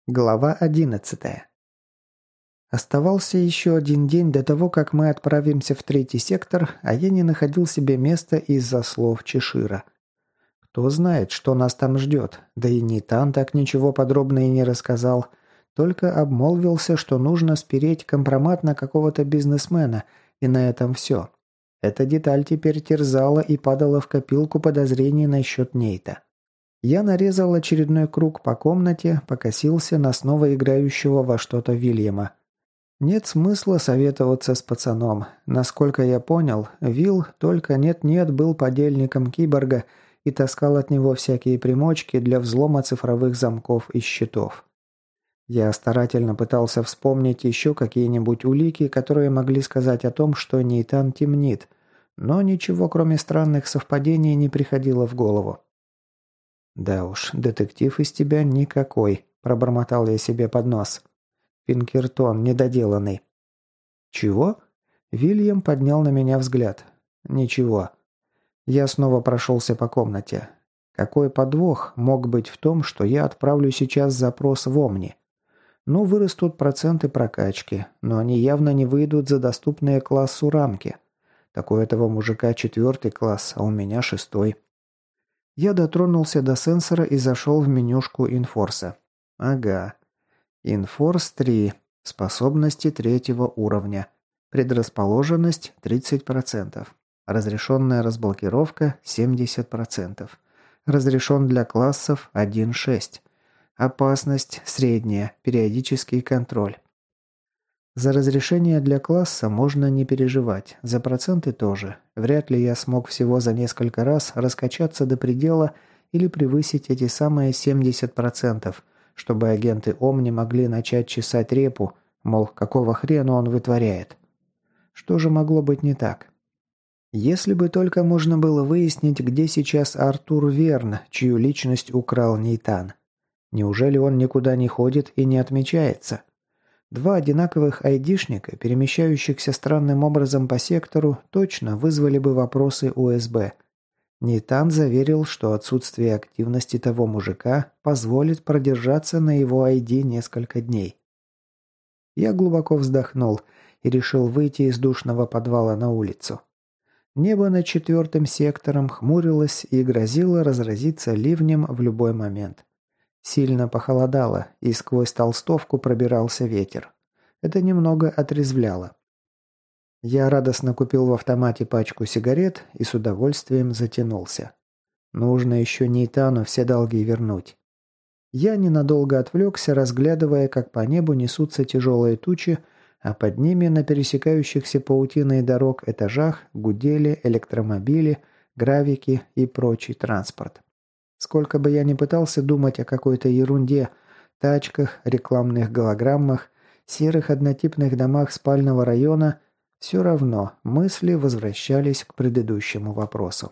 Глава 11. Оставался еще один день до того, как мы отправимся в третий сектор, а я не находил себе места из-за слов Чешира. Кто знает, что нас там ждет, да и Нитан так ничего подробно и не рассказал, только обмолвился, что нужно спереть компромат на какого-то бизнесмена, и на этом все. Эта деталь теперь терзала и падала в копилку подозрений насчет Нейта. Я нарезал очередной круг по комнате, покосился на снова играющего во что-то Вильяма. Нет смысла советоваться с пацаном. Насколько я понял, Вилл только нет-нет был подельником киборга и таскал от него всякие примочки для взлома цифровых замков и счетов. Я старательно пытался вспомнить еще какие-нибудь улики, которые могли сказать о том, что Нейтан темнит, но ничего кроме странных совпадений не приходило в голову. «Да уж, детектив из тебя никакой», – пробормотал я себе под нос. «Пинкертон недоделанный». «Чего?» Вильям поднял на меня взгляд. «Ничего». Я снова прошелся по комнате. Какой подвох мог быть в том, что я отправлю сейчас запрос в Омни? Ну, вырастут проценты прокачки, но они явно не выйдут за доступные классу рамки. Так у этого мужика 4 класс, а у меня 6. Я дотронулся до сенсора и зашел в менюшку Инфорса. Ага. Инфорс 3. Способности 3-го уровня. Предрасположенность 30%. Разрешенная разблокировка 70%. Разрешен для классов 1.6. Опасность средняя. Периодический контроль. За разрешение для класса можно не переживать, за проценты тоже. Вряд ли я смог всего за несколько раз раскачаться до предела или превысить эти самые 70%, чтобы агенты Омни могли начать чесать репу, мол, какого хрена он вытворяет. Что же могло быть не так? Если бы только можно было выяснить, где сейчас Артур Верн, чью личность украл Нейтан. Неужели он никуда не ходит и не отмечается? 2 одинаковых айдишника, перемещающихся странным образом по сектору, точно вызвали бы вопросы у СБ. Нейтан заверил, что отсутствие активности того мужика позволит продержаться на его ID несколько дней. Я глубоко вздохнул и решил выйти из душного подвала на улицу. Небо над 4-м сектором хмурилось и грозило разразиться ливнем в любой момент. Сильно похолодало, и сквозь толстовку пробирался ветер. Это немного отрезвляло. Я радостно купил в автомате пачку сигарет и с удовольствием затянулся. Нужно еще Нейтану все долги вернуть. Я ненадолго отвлекся, разглядывая, как по небу несутся тяжелые тучи, а под ними на пересекающихся паутиной дорог этажах гудели электромобили, гравики и прочий транспорт. Сколько бы я ни пытался думать о какой-то ерунде, тачках, рекламных голограммах, серых однотипных домах спального района, все равно мысли возвращались к предыдущему вопросу.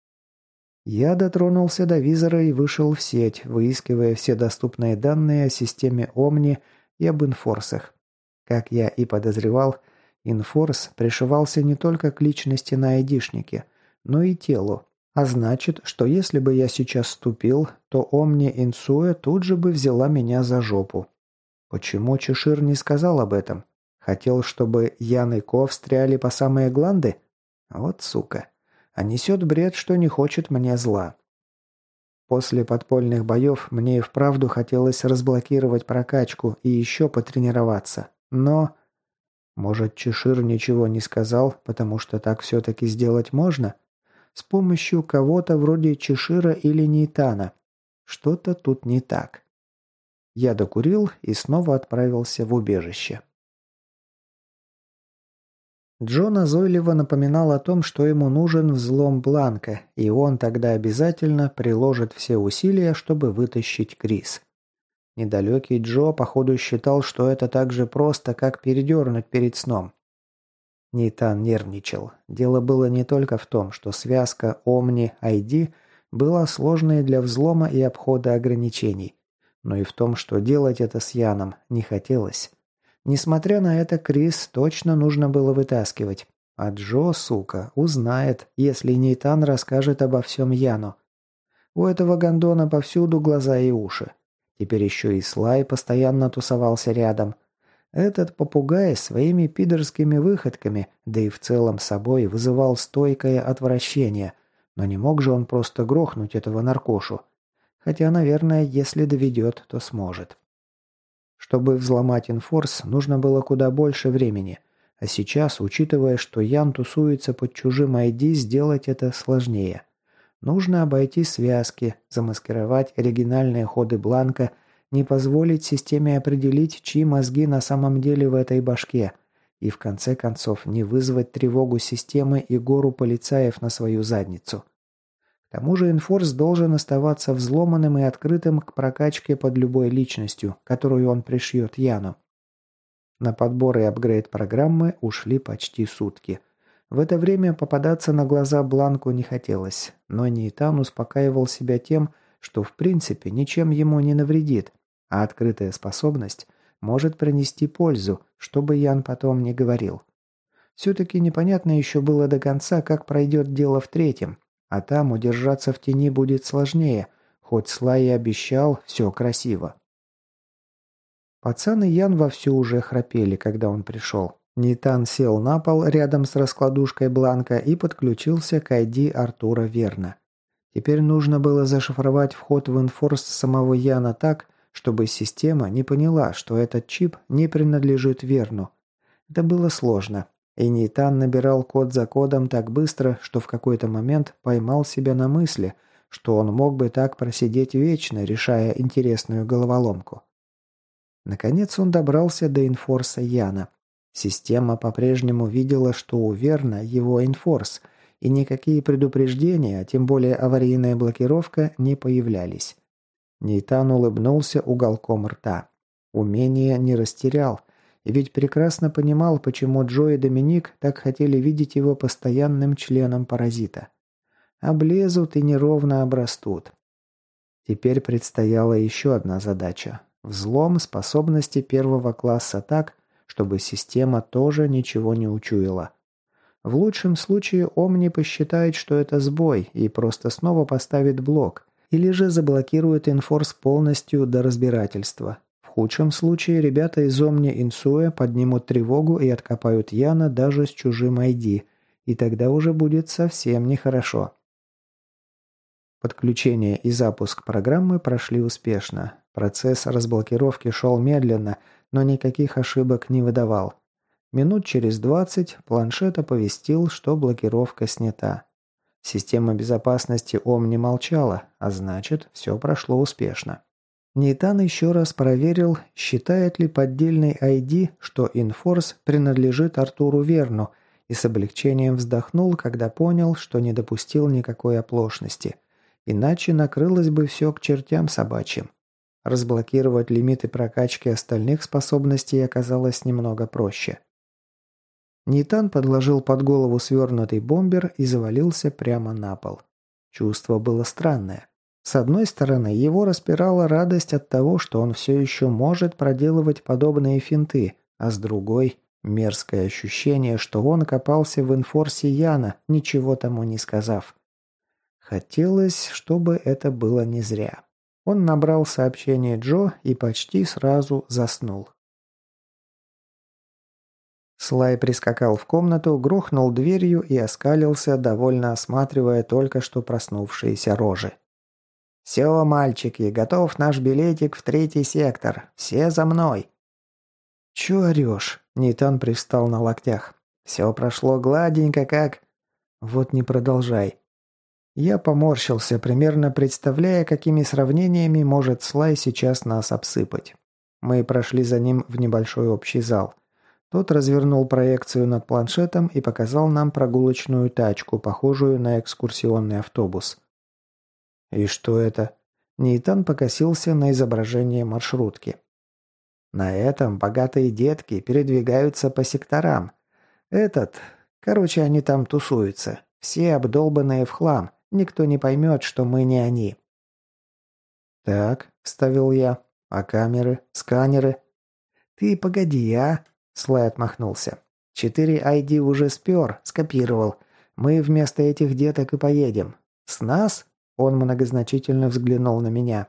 Я дотронулся до визора и вышел в сеть, выискивая все доступные данные о системе Омни и об инфорсах. Как я и подозревал, инфорс пришивался не только к личности на айдишнике, но и телу. А значит, что если бы я сейчас ступил, то Омни Инсуэ тут же бы взяла меня за жопу. Почему Чешир не сказал об этом? Хотел, чтобы Ян и Ко встряли по самые гланды? Вот сука. А несет бред, что не хочет мне зла. После подпольных боев мне и вправду хотелось разблокировать прокачку и еще потренироваться. Но... Может, Чешир ничего не сказал, потому что так все-таки сделать можно? С помощью кого-то вроде Чешира или Нейтана. Что-то тут не так. Я докурил и снова отправился в убежище. Джо назойливо напоминал о том, что ему нужен взлом Бланка, и он тогда обязательно приложит все усилия, чтобы вытащить Крис. Недалекий Джо, походу, считал, что это так же просто, как передернуть перед сном. Нейтан нервничал. Дело было не только в том, что связка Omni-ID была сложной для взлома и обхода ограничений, но и в том, что делать это с Яном не хотелось. Несмотря на это, Крис точно нужно было вытаскивать. А Джо, сука, узнает, если Нейтан расскажет обо всем Яну. У этого гондона повсюду глаза и уши. Теперь еще и Слай постоянно тусовался рядом. Этот попугай своими пидорскими выходками, да и в целом собой, вызывал стойкое отвращение. Но не мог же он просто грохнуть этого наркошу. Хотя, наверное, если доведет, то сможет. Чтобы взломать инфорс, нужно было куда больше времени. А сейчас, учитывая, что Ян тусуется под чужим ID, сделать это сложнее. Нужно обойти связки, замаскировать оригинальные ходы бланка, не позволить системе определить, чьи мозги на самом деле в этой башке, и в конце концов не вызвать тревогу системы и гору полицаев на свою задницу. К тому же инфорс должен оставаться взломанным и открытым к прокачке под любой личностью, которую он пришьет Яну. На подбор и апгрейд программы ушли почти сутки. В это время попадаться на глаза Бланку не хотелось, но Нейтан успокаивал себя тем, что в принципе ничем ему не навредит, а открытая способность может принести пользу, что бы Ян потом не говорил. Все-таки непонятно еще было до конца, как пройдет дело в третьем, а там удержаться в тени будет сложнее, хоть Слай и обещал все красиво. Пацан и Ян вовсю уже храпели, когда он пришел. Нейтан сел на пол рядом с раскладушкой Бланка и подключился к ID Артура Верна. Теперь нужно было зашифровать вход в инфорс самого Яна так, чтобы система не поняла, что этот чип не принадлежит Верну. Это было сложно, и Нейтан набирал код за кодом так быстро, что в какой-то момент поймал себя на мысли, что он мог бы так просидеть вечно, решая интересную головоломку. Наконец он добрался до инфорса Яна. Система по-прежнему видела, что у Верна его инфорс, и никакие предупреждения, а тем более аварийная блокировка, не появлялись. Нейтан улыбнулся уголком рта. Умение не растерял, и ведь прекрасно понимал, почему Джо и Доминик так хотели видеть его постоянным членом паразита. Облезут и неровно обрастут. Теперь предстояла еще одна задача. Взлом способности первого класса так, чтобы система тоже ничего не учуяла. В лучшем случае Омни посчитает, что это сбой, и просто снова поставит блок, или же заблокирует инфорс полностью до разбирательства. В худшем случае ребята из Омни Инсуэ поднимут тревогу и откопают Яна даже с чужим ID, и тогда уже будет совсем нехорошо. Подключение и запуск программы прошли успешно. Процесс разблокировки шел медленно, но никаких ошибок не выдавал. Минут через 20 планшет оповестил, что блокировка снята. Система безопасности Омни молчала, а значит, все прошло успешно. Нейтан еще раз проверил, считает ли поддельный ID, что инфорс принадлежит Артуру Верну, и с облегчением вздохнул, когда понял, что не допустил никакой оплошности. Иначе накрылось бы все к чертям собачьим. Разблокировать лимиты прокачки остальных способностей оказалось немного проще. Нейтан подложил под голову свернутый бомбер и завалился прямо на пол. Чувство было странное. С одной стороны, его распирала радость от того, что он все еще может проделывать подобные финты, а с другой – мерзкое ощущение, что он копался в инфорсе Яна, ничего тому не сказав. Хотелось, чтобы это было не зря. Он набрал сообщение Джо и почти сразу заснул. Слай прискакал в комнату, грохнул дверью и оскалился, довольно осматривая только что проснувшиеся рожи. «Все, мальчики, готов наш билетик в 3-й сектор. Все за мной!» «Чё орёшь?» – Нейтан привстал на локтях. «Все прошло гладенько, как...» «Вот не продолжай». Я поморщился, примерно представляя, какими сравнениями может Слай сейчас нас обсыпать. Мы прошли за ним в небольшой общий зал. Тот развернул проекцию над планшетом и показал нам прогулочную тачку, похожую на экскурсионный автобус. «И что это?» Нейтан покосился на изображение маршрутки. «На этом богатые детки передвигаются по секторам. Короче, они там тусуются. Все обдолбанные в хлам. Никто не поймет, что мы не они». «Так», — вставил я. «А камеры? Сканеры?» «Ты погоди, а?» — Слай отмахнулся. 4 ID уже спер, скопировал. Мы вместо этих деток и поедем. С нас?» — он многозначительно взглянул на меня.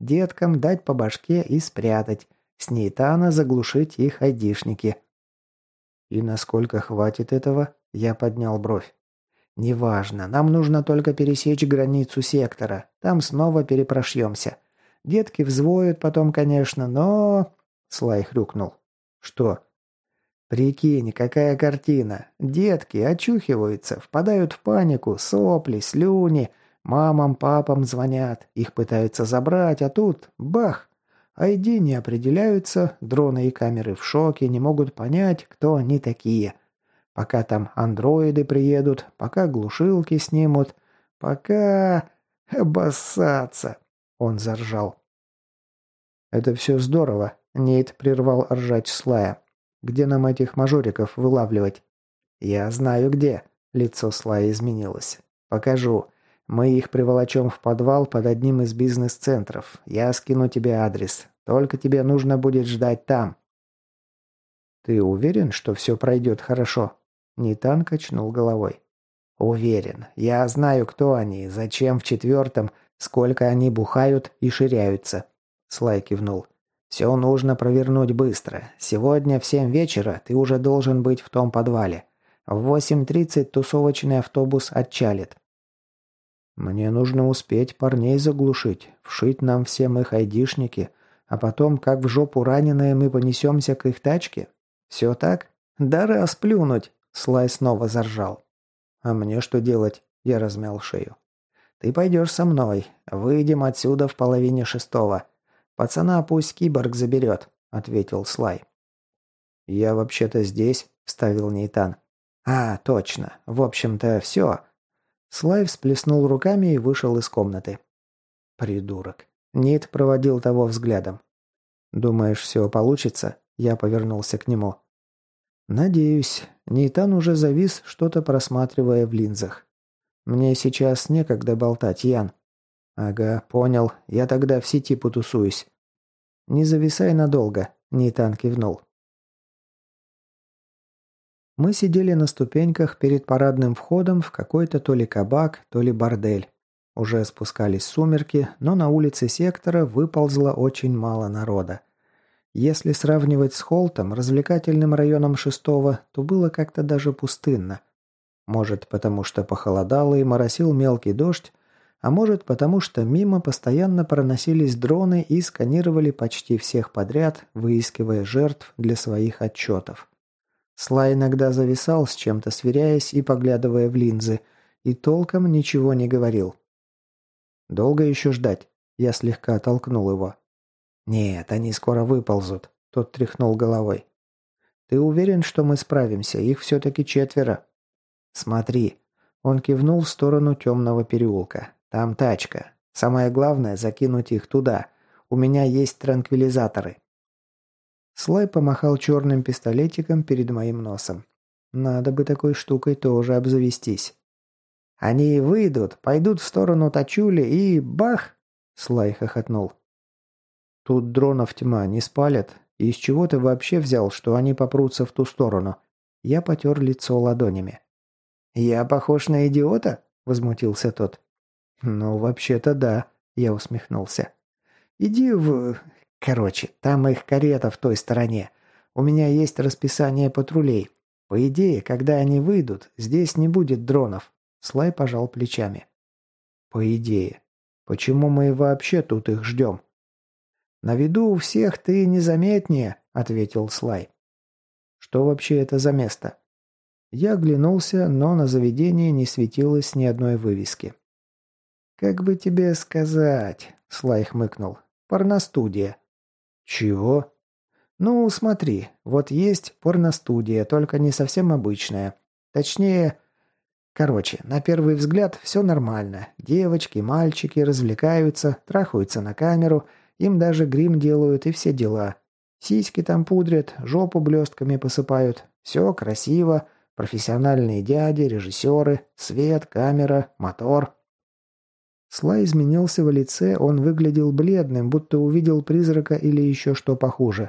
Деткам дать по башке и спрятать. С Нейтана заглушить их айдишники». «И насколько хватит этого?» Я поднял бровь. «Неважно. Нам нужно только пересечь границу сектора. Там снова перепрошьемся. Детки взвоют потом, конечно, но...» Слай хрюкнул. «Что?» «Прикинь, какая картина. Детки очухиваются, впадают в панику, сопли, слюни. Мамам, папам звонят. Их пытаются забрать, а тут... Бах! ID не определяются, дроны и камеры в шоке, не могут понять, кто они такие. Пока там андроиды приедут, пока глушилки снимут, пока... Обоссаться!» Он заржал. «Это все здорово», — Нейт прервал ржач Слая. «Где нам этих мажориков вылавливать?» «Я знаю где», — лицо Слая изменилось. «Покажу. Мы их приволочем в подвал под одним из бизнес-центров. Я скину тебе адрес. Только тебе нужно будет ждать там». «Ты уверен, что все пройдет хорошо?» Нейтан качнул головой. «Уверен. Я знаю, кто они, зачем в 4-м, сколько они бухают и ширяются». Слай кивнул. «Все нужно провернуть быстро. Сегодня в 7 вечера ты уже должен быть в том подвале. В 8:30 тусовочный автобус отчалит». «Мне нужно успеть парней заглушить, вшить нам всем их айдишники, а потом, как в жопу раненые, мы понесемся к их тачке? Все так? Да расплюнуть!» Слай снова заржал. «А мне что делать?» Я размял шею. «Ты пойдешь со мной. Выйдем отсюда в 5:30. Пацана пусть киборг заберет», — ответил Слай. «Я вообще-то здесь», — вставил Нейтан. «А, точно. В общем-то, все». Слай всплеснул руками и вышел из комнаты. «Придурок». Нейт проводил того взглядом. «Думаешь, все получится?» Я повернулся к нему. «Надеюсь». Нейтан уже завис, что-то просматривая в линзах. «Мне сейчас некогда болтать, Ян». «Ага, понял. Я тогда в сети потусуюсь». «Не зависай надолго», — Нейтан кивнул. Мы сидели на ступеньках перед парадным входом в какой-то то ли кабак, то ли бордель. Уже спускались сумерки, но на улице сектора выползло очень мало народа. Если сравнивать с Холтом, развлекательным районом 6-го, то было как-то даже пустынно. Может, потому что похолодало и моросил мелкий дождь, а может, потому что мимо постоянно проносились дроны и сканировали почти всех подряд, выискивая жертв для своих отчетов. Слай иногда зависал с чем-то, сверяясь и поглядывая в линзы, и толком ничего не говорил. «Долго еще ждать?» Я слегка оттолкнул его. «Нет, они скоро выползут», — тот тряхнул головой. «Ты уверен, что мы справимся? Их все-таки 4. «Смотри». Он кивнул в сторону темного переулка. «Там тачка. Самое главное — закинуть их туда. У меня есть транквилизаторы». Слай помахал черным пистолетиком перед моим носом. «Надо бы такой штукой тоже обзавестись». «Они выйдут, пойдут в сторону Тачули и... бах!» Слай хохотнул. «Тут дронов тьма, не спалят. И из чего ты вообще взял, что они попрутся в ту сторону?» Я потер лицо ладонями. «Я похож на идиота?» – возмутился тот. «Ну, вообще-то да», – я усмехнулся. «Иди в... Короче, там их карета в той стороне. У меня есть расписание патрулей. По идее, когда они выйдут, здесь не будет дронов». Слай пожал плечами. «По идее. Почему мы вообще тут их ждем?» «На виду у всех ты незаметнее», — ответил Слай. «Что вообще это за место?» Я оглянулся, но на заведении не светилось ни одной вывески. «Как бы тебе сказать?» — Слай хмыкнул. «Порностудия». «Чего?» «Ну, смотри, вот есть порностудия, только не совсем обычная. Точнее... Короче, на первый взгляд все нормально. Девочки, мальчики развлекаются, трахаются на камеру, им даже грим делают и все дела. Сиськи там пудрят, жопу блестками посыпают. Все красиво, профессиональные дяди, режиссеры, свет, камера, мотор». Слай изменился в лице, он выглядел бледным, будто увидел призрака или еще что похуже.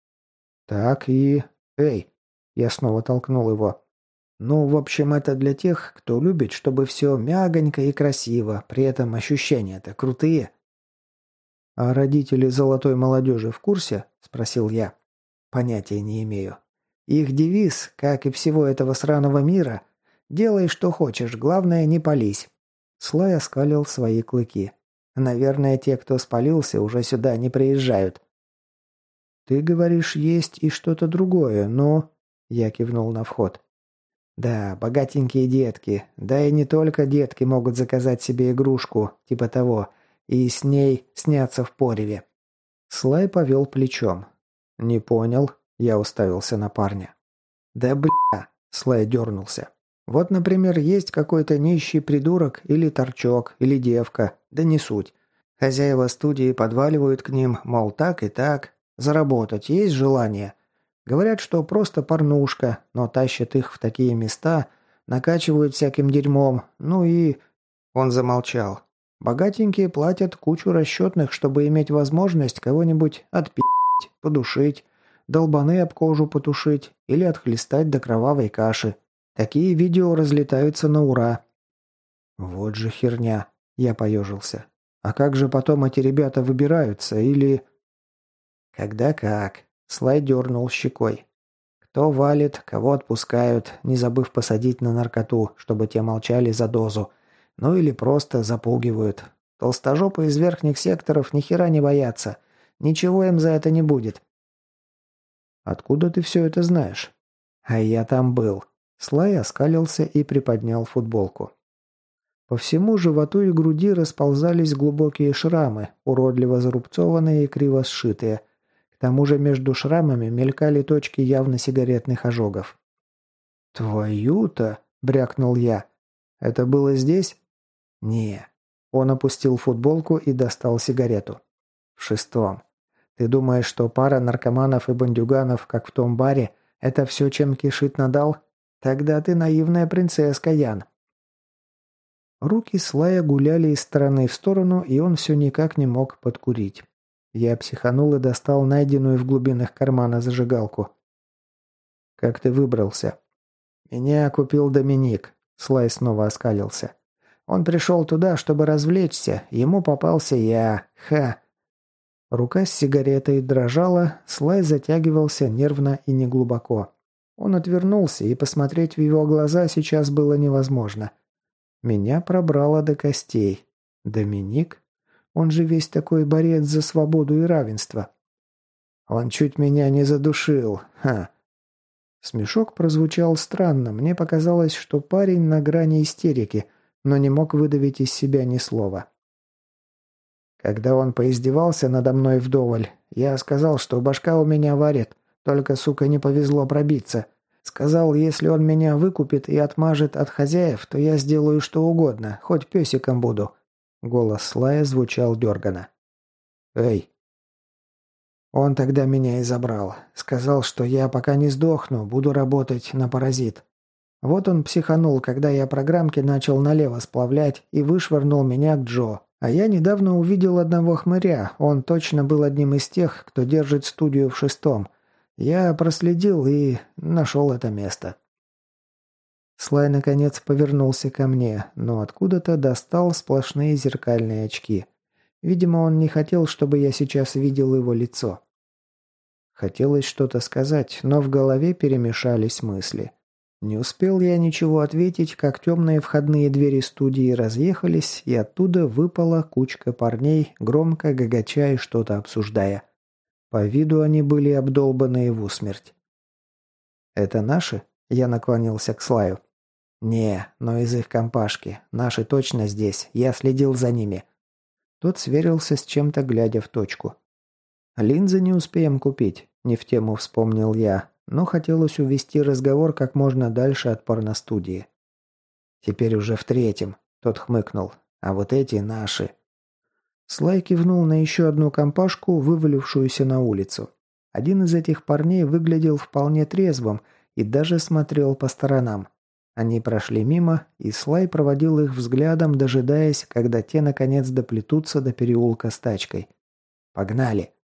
«Так и... Эй!» Я снова толкнул его. «Ну, в общем, это для тех, кто любит, чтобы все мягонько и красиво, при этом ощущения-то крутые». «А родители золотой молодежи в курсе?» – спросил я. «Понятия не имею. Их девиз, как и всего этого сраного мира – делай, что хочешь, главное, не пались». Слай оскалил свои клыки. «Наверное, те, кто спалился, уже сюда не приезжают». «Ты говоришь, есть и что-то другое, но...» Я кивнул на вход. «Да, богатенькие детки. Да и не только детки могут заказать себе игрушку, типа того, и с ней сняться в пореве». Слай повел плечом. «Не понял». Я уставился на парня. «Да бля!» – Слай дернулся. «Вот, например, есть какой-то нищий придурок или торчок, или девка, да не суть. Хозяева студии подваливают к ним, мол, так и так. Заработать есть желание? Говорят, что просто порнушка, но тащат их в такие места, накачивают всяким дерьмом, ну и...» Он замолчал. «Богатенькие платят кучу расчетных, чтобы иметь возможность кого-нибудь отпи***ть, подушить, долбаны об кожу потушить или отхлестать до кровавой каши. Такие видео разлетаются на ура». «Вот же херня», — я поежился. «А как же потом эти ребята выбираются или...» «Когда как», — Слай дернул щекой. «Кто валит, кого отпускают, не забыв посадить на наркоту, чтобы те молчали за дозу. Ну или просто запугивают. Толстожопы из верхних секторов ни хера не боятся. Ничего им за это не будет». «Откуда ты все это знаешь?» «А я там был». Слай оскалился и приподнял футболку. По всему животу и груди расползались глубокие шрамы, уродливо зарубцованные и криво сшитые. К тому же между шрамами мелькали точки явно сигаретных ожогов. «Твою-то!» – брякнул я. «Это было здесь?» «Не». Он опустил футболку и достал сигарету. «В 6-м. Ты думаешь, что пара наркоманов и бандюганов, как в том баре, это все, чем кишит надал? Тогда ты наивная принцесска, Ян». Руки Слая гуляли из стороны в сторону, и он все никак не мог подкурить. Я психанул и достал найденную в глубинах кармана зажигалку. «Как ты выбрался?» «Меня купил Доминик», — Слай снова оскалился. «Он пришел туда, чтобы развлечься. Ему попался я. Ха!» Рука с сигаретой дрожала, Слай затягивался нервно и неглубоко. Он отвернулся, и посмотреть в его глаза сейчас было невозможно. Меня пробрало до костей. Доминик? Он же весь такой борец за свободу и равенство. Он чуть меня не задушил. Ха. Смешок прозвучал странно. Мне показалось, что парень на грани истерики, но не мог выдавить из себя ни слова. Когда он поиздевался надо мной вдоволь, я сказал, что башка у меня варит, только, сука, не повезло пробиться. Сказал, если он меня выкупит и отмажет от хозяев, то я сделаю что угодно, хоть песиком буду». Голос Слая звучал дерганно. «Эй!» Он тогда меня и забрал. Сказал, что я пока не сдохну, буду работать на паразит. Вот он психанул, когда я программки начал налево сплавлять и вышвырнул меня к Джо. А я недавно увидел одного хмыря, он точно был одним из тех, кто держит студию в 6-м. Я проследил и нашел это место. Слай наконец повернулся ко мне, но откуда-то достал сплошные зеркальные очки. Видимо, он не хотел, чтобы я сейчас видел его лицо. Хотелось что-то сказать, но в голове перемешались мысли. Не успел я ничего ответить, как темные входные двери студии разъехались, и оттуда выпала кучка парней, громко гагача и что-то обсуждая. По виду они были обдолбанные в усмерть. «Это наши?» – я наклонился к Слаю. «Не, но из их компашки. Наши точно здесь. Я следил за ними». Тот сверился с чем-то, глядя в точку. «Линзы не успеем купить», – не в тему вспомнил я, но хотелось увести разговор как можно дальше от порностудии. «Теперь уже в 3-м», – тот хмыкнул. «А вот эти наши». Слай кивнул на еще одну компашку, вывалившуюся на улицу. Один из этих парней выглядел вполне трезвым и даже смотрел по сторонам. Они прошли мимо, и Слай проводил их взглядом, дожидаясь, когда те наконец доплетутся до переулка с тачкой. «Погнали!»